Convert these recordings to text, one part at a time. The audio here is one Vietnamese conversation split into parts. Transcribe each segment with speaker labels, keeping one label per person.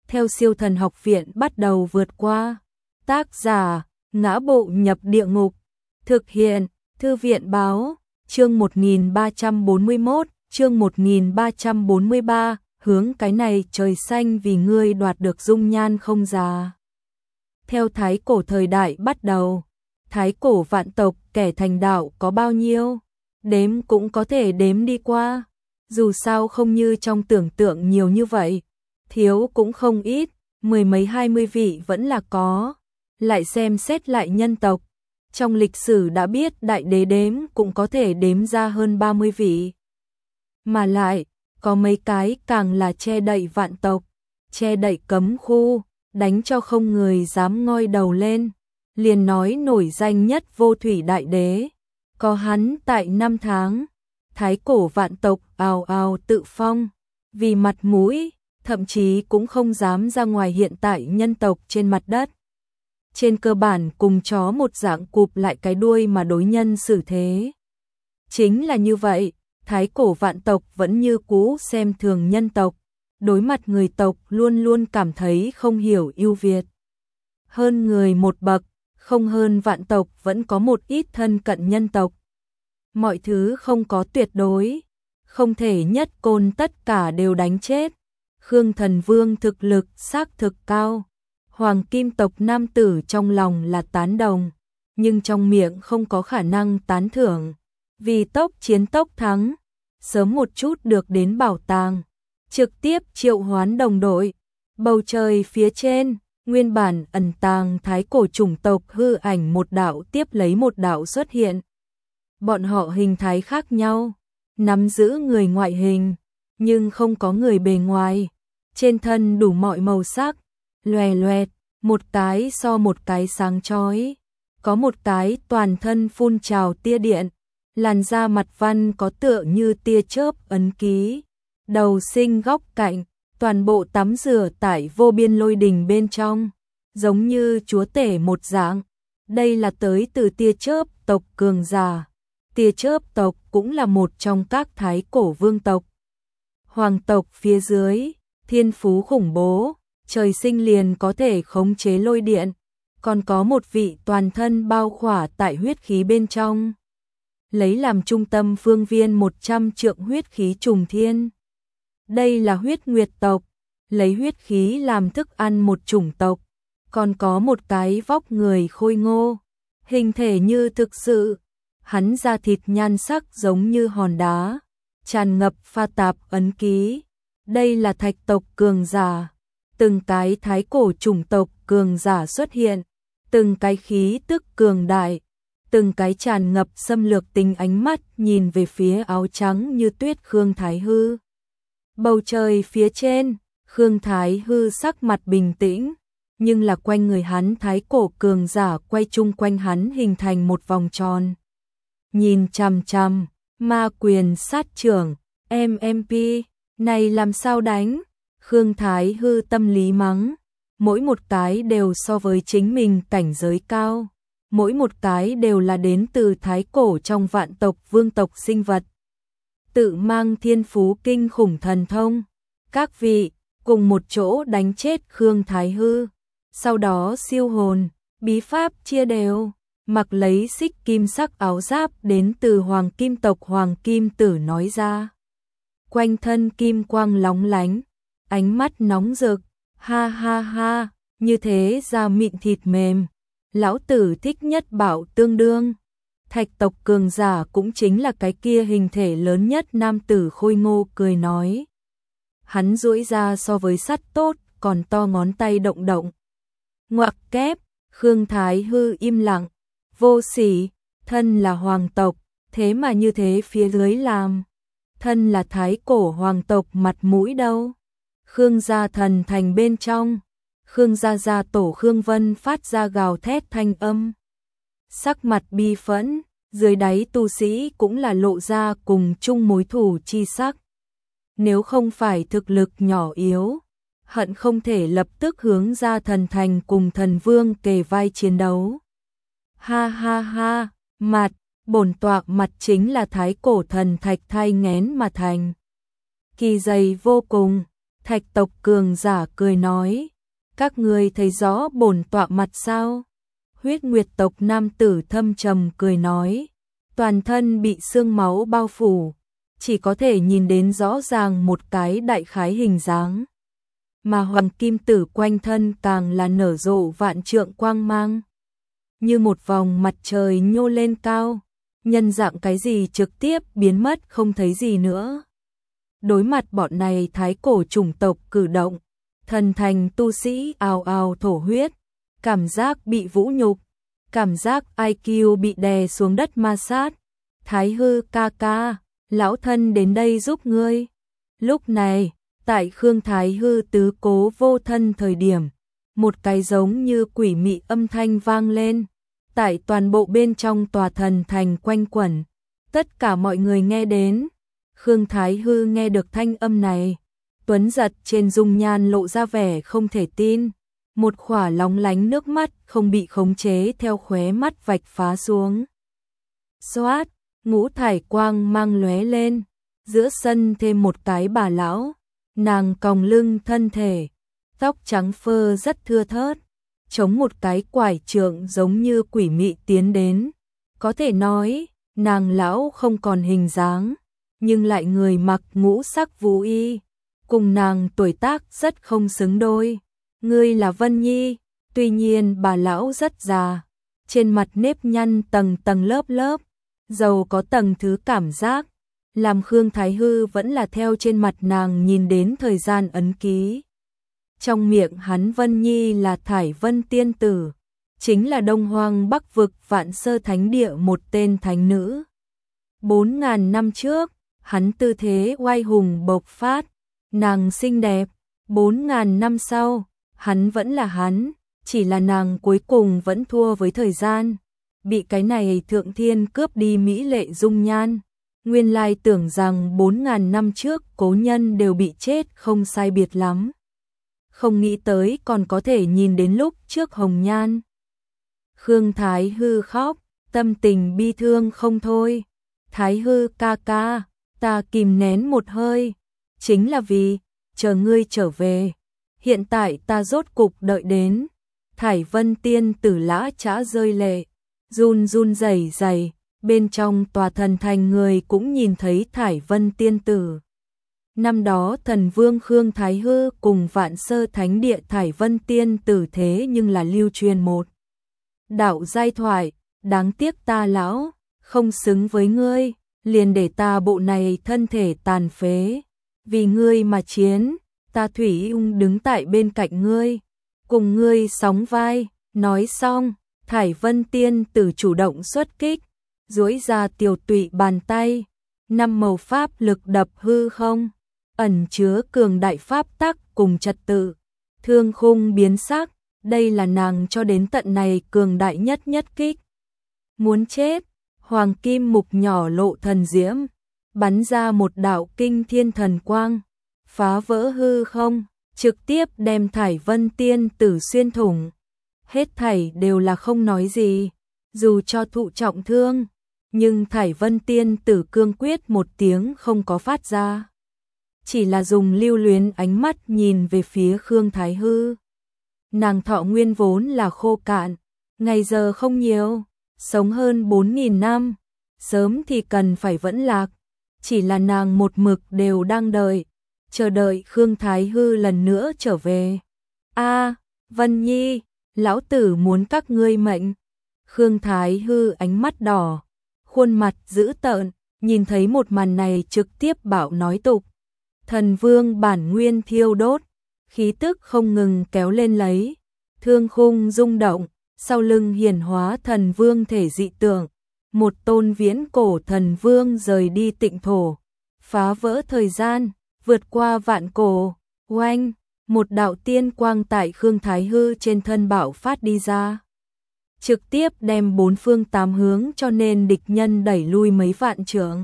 Speaker 1: theo Siêu Thần Học Viện bắt đầu vượt qua. Tác giả: Ngã Bộ Nhập Địa Ngục. Thực hiện: Thư viện báo. Chương 1341, chương 1343, hướng cái này trời xanh vì ngươi đoạt được dung nhan không già. Theo thái cổ thời đại bắt đầu, thái cổ vạn tộc kẻ thành đạo có bao nhiêu, đếm cũng có thể đếm đi qua. Dù sao không như trong tưởng tượng nhiều như vậy, thiếu cũng không ít, mười mấy 20 vị vẫn là có. Lại xem xét lại nhân tộc, trong lịch sử đã biết đại đế đếm cũng có thể đếm ra hơn 30 vị. Mà lại, có mấy cái càng là che đậy vạn tộc, che đậy cấm khu, đánh cho không người dám ngoi đầu lên. Liền nói nổi danh nhất Vô Thủy Đại Đế, có hắn tại 5 tháng, thái cổ vạn tộc ào ào tự phong, vì mặt mũi, thậm chí cũng không dám ra ngoài hiện tại nhân tộc trên mặt đất. Trên cơ bản cùng chó một dạng cụp lại cái đuôi mà đối nhân xử thế. Chính là như vậy, thái cổ vạn tộc vẫn như cũ xem thường nhân tộc, đối mặt người tộc luôn luôn cảm thấy không hiểu ưu việt. Hơn người một bậc, không hơn vạn tộc vẫn có một ít thân cận nhân tộc. Mọi thứ không có tuyệt đối, không thể nhất côn tất cả đều đánh chết. Khương Thần Vương thực lực xác thực cao. Hoàng kim tộc nam tử trong lòng là tán đồng, nhưng trong miệng không có khả năng tán thưởng. Vì tốc chiến tốc thắng, sớm một chút được đến bảo tàng, trực tiếp triệu hoán đồng đội. Bầu trời phía trên, nguyên bản ẩn tàng thái cổ chủng tộc hư ảnh một đạo tiếp lấy một đạo xuất hiện. Bọn họ hình thái khác nhau, nắm giữ người ngoại hình, nhưng không có người bề ngoài. Trên thân đủ mọi màu sắc, loè loẹt, một cái so một cái sáng chói. Có một cái toàn thân phun trào tia điện, làn da mặt văn có tựa như tia chớp ấn ký. Đầu sinh góc cạnh, toàn bộ tắm rửa tại vô biên lôi đình bên trong, giống như chúa tể một dạng. Đây là tới từ tia chớp tộc cường giả. Tia chớp tộc cũng là một trong các thái cổ vương tộc. Hoàng tộc phía dưới, thiên phú khủng bố, trời sinh liền có thể khống chế lôi điện, còn có một vị toàn thân bao khỏa tại huyết khí bên trong. Lấy làm trung tâm phương viên 100 trượng huyết khí trùng thiên. Đây là huyết nguyệt tộc, lấy huyết khí làm thức ăn một chủng tộc, còn có một cái vóc người khôi ngô, hình thể như thực sự. Hắn da thịt nhan sắc giống như hòn đá, tràn ngập pha tạp ấn ký. Đây là thạch tộc cường giả. Từng cái thái cổ chủng tộc cường giả xuất hiện, từng cái khí tức cường đại, từng cái tràn ngập xâm lược tính ánh mắt nhìn về phía áo trắng như tuyết Khương Thái Hư. Bầu trời phía trên, Khương Thái Hư sắc mặt bình tĩnh, nhưng là quanh người hắn thái cổ cường giả quay chung quanh hắn hình thành một vòng tròn. Nhìn chằm chằm, ma quyền sát trưởng, MMP, này làm sao đánh? Khương Thái Hư tâm lý mắng, mỗi một cái đều so với chính mình cảnh giới cao, mỗi một cái đều là đến từ thái cổ trong vạn tộc vương tộc sinh vật. Tự mang thiên phú kinh khủng thần thông, các vị cùng một chỗ đánh chết Khương Thái Hư, sau đó siêu hồn, bí pháp chia đều, mặc lấy xích kim sắc áo giáp đến từ hoàng kim tộc Hoàng Kim Tử nói ra. Quanh thân kim quang lóng lánh, ánh mắt nóng rực, ha ha ha, như thế da mịn thịt mềm, lão tử thích nhất bảo tương đương. Thạch tộc cường giả cũng chính là cái kia hình thể lớn nhất nam tử khôi ngô cười nói. Hắn duỗi ra so với sắt tốt, còn to ngón tay động động. Ngoặc kép, Khương Thái Hư im lặng, vô sỉ, thân là hoàng tộc, thế mà như thế phía dưới làm. Thân là thái cổ hoàng tộc mặt mũi đâu. Khương gia thần thành bên trong, Khương gia gia tổ Khương Vân phát ra gào thét thanh âm. Sắc mặt bi phẫn, dưới đáy tu sĩ cũng là lộ ra cùng chung mối thù chi sắc. Nếu không phải thực lực nhỏ yếu, hận không thể lập tức hướng ra thần thành cùng thần vương kề vai chiến đấu. Ha ha ha, mặt, bổn tọa mặt chính là thái cổ thần thạch thai nghén mà thành. Kỳ dày vô cùng, Thạch tộc cường giả cười nói, các ngươi thấy rõ bổn tọa mặt sao? Huyết Nguyệt tộc nam tử thâm trầm cười nói, toàn thân bị xương máu bao phủ, chỉ có thể nhìn đến rõ ràng một cái đại khái hình dáng. Mà hoàng kim tử quanh thân càng là nở rộ vạn trượng quang mang. Như một vòng mặt trời nhô lên cao, nhân dạng cái gì trực tiếp biến mất không thấy gì nữa. Đối mặt bọn này thái cổ chủng tộc cử động, thần thành tu sĩ ào ào thổ huyết, cảm giác bị vũ nhục, cảm giác IQ bị đè xuống đất ma sát. Thái hư ca ca, lão thân đến đây giúp ngươi. Lúc này, tại Khương Thái hư tứ cố vô thân thời điểm, một cái giống như quỷ mị âm thanh vang lên, tại toàn bộ bên trong tòa thần thành quanh quẩn. Tất cả mọi người nghe đến, Khương Thái hư nghe được thanh âm này, tuấn giật trên dung nhan lộ ra vẻ không thể tin, một khỏa lóng lánh nước mắt không bị khống chế theo khóe mắt vạch phá xuống. Xoát, ngũ thải quang mang lóe lên, giữa sân thêm một cái bà lão, nàng còng lưng thân thể, tóc trắng phơ rất thưa thớt, chống một cái quải trượng giống như quỷ mị tiến đến. Có thể nói, nàng lão không còn hình dáng, nhưng lại người mặc ngũ sắc vũ y, cùng nàng tuổi tác rất không xứng đôi. Ngươi là Vân Nhi, tuy nhiên bà lão rất già, trên mặt nếp nhăn tầng tầng lớp lớp, dầu có tầng thứ cảm giác, làm Khương Thái hư vẫn là theo trên mặt nàng nhìn đến thời gian ấn ký. Trong miệng hắn Vân Nhi là Thải Vân tiên tử, chính là Đông Hoang Bắc vực Vạn Sơ Thánh địa một tên thánh nữ. 4.000 năm trước, hắn tư thế oai hùng bộc phát, nàng xinh đẹp. 4.000 năm sau, hắn vẫn là hắn, chỉ là nàng cuối cùng vẫn thua với thời gian, bị cái này thượng thiên cướp đi mỹ lệ dung nhan. Nguyên lai tưởng rằng 4.000 năm trước cố nhân đều bị chết không sai biệt lắm, không nghĩ tới còn có thể nhìn đến lúc trước hồng nhan. Khương Thái hư khóc, tâm tình bi thương không thôi. Thái hư ca ca, ta kìm nén một hơi, chính là vì chờ ngươi trở về. Hiện tại ta rốt cục đợi đến. Thải Vân tiên tử lã chã rơi lệ, run run rẩy rẩy, bên trong tòa thần thành người cũng nhìn thấy Thải Vân tiên tử. Năm đó thần vương Khương Thái hư cùng Vạn Sơ Thánh địa Thải Vân tiên tử thế nhưng là lưu truyền một đạo giai thoại, đáng tiếc ta lão không xứng với ngươi, liền để ta bộ này thân thể tàn phế, vì ngươi mà chiến. Ta thủy ung đứng tại bên cạnh ngươi, cùng ngươi sóng vai. Nói xong, Thải Vân tiên tử chủ động xuất kích, duỗi ra tiểu tụy bàn tay, 5 màu pháp lực đập hư không, ẩn chứa cường đại pháp tắc cùng trật tự. Thương khung biến sắc, đây là nàng cho đến tận này cường đại nhất kích. Muốn chết, hoàng kim mục nhỏ lộ thần diễm, bắn ra một đạo kinh thiên thần quang, phá vỡ hư không, trực tiếp đem Thải Vân tiên tử xuyên thủng. Hết thảy đều là không nói gì, dù cho thụ trọng thương, nhưng Thải Vân tiên tử cương quyết một tiếng không có phát ra, chỉ là dùng lưu luyến ánh mắt nhìn về phía Khương Thái hư. Nàng thọ nguyên vốn là khô cạn, ngày giờ không nhiều, sống hơn 4.000 năm, sớm thì cần phải vẫn lạc, chỉ là nàng một mực đều đang đợi, chờ đợi Khương Thái hư lần nữa trở về. A, Vân Nhi, lão tử muốn các ngươi mệnh. Khương Thái hư ánh mắt đỏ, khuôn mặt dữ tợn, nhìn thấy một màn này trực tiếp bảo nói tục. Thần vương bản nguyên thiêu đốt, khí tức không ngừng kéo lên lấy, thương khung rung động, sau lưng hiển hóa thần vương thể dị tượng, một tôn viễn cổ thần vương rời đi tịnh thổ, phá vỡ thời gian, vượt qua vạn cổ. Oanh, một đạo tiên quang tại Khương Thái hư trên thân bạo phát đi ra, trực tiếp đem 4 phương 8 hướng cho nên địch nhân đẩy lui mấy vạn trượng.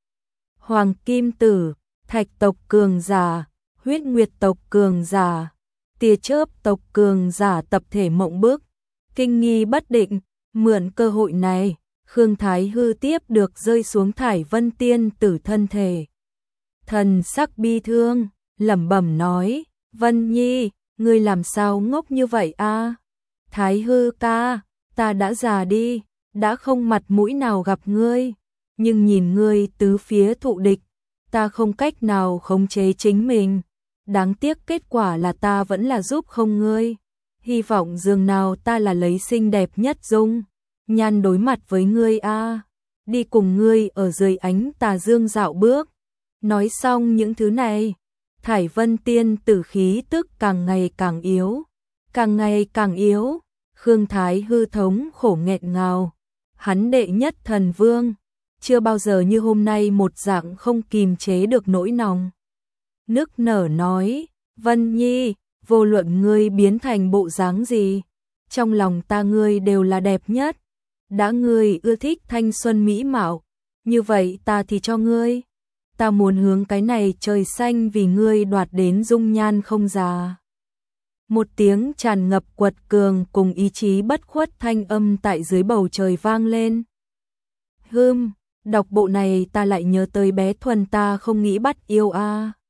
Speaker 1: Hoàng kim tử, thạch tộc cường giả, huyết nguyệt tộc cường giả, tia chớp tộc cường giả tập thể mộng bức, kinh nghi bất định. Mượn cơ hội này, Khương Thái hư tiếp được rơi xuống Thải Vân tiên tử thân thể. Thần sắc bi thương, lẩm bẩm nói, Vân Nhi, ngươi làm sao ngốc như vậy a? Thái Hư ca, ta đã già đi, đã không mặt mũi nào gặp ngươi, nhưng nhìn ngươi tứ phía thụ địch, ta không cách nào khống chế chính mình. Đáng tiếc kết quả là ta vẫn là giúp không ngươi. Hy vọng dường nào ta là lấy xinh đẹp nhất dung nhan đối mặt với ngươi a, đi cùng ngươi ở dưới ánh tà dương dạo bước. Nói xong những thứ này, Thải Vân Tiên tử khí tức càng ngày càng yếu, càng ngày càng yếu. Khương Thái Hư thống khổ nghẹn ngào, hắn đệ nhất thần vương, chưa bao giờ như hôm nay một dạng không kìm chế được nỗi lòng. Nức nở nói, Vân Nhi, vô luận ngươi biến thành bộ dáng gì, trong lòng ta ngươi đều là đẹp nhất. Đã ngươi ưa thích thanh xuân mỹ mạo, như vậy ta thì cho ngươi. Ta muốn hướng cái này trời xanh vì ngươi đoạt đến dung nhan không già. Một tiếng tràn ngập quật cường cùng ý chí bất khuất thanh âm tại dưới bầu trời vang lên. Đọc bộ này ta lại nhớ tới bé Thuần ta không nghĩ bắt yêu a.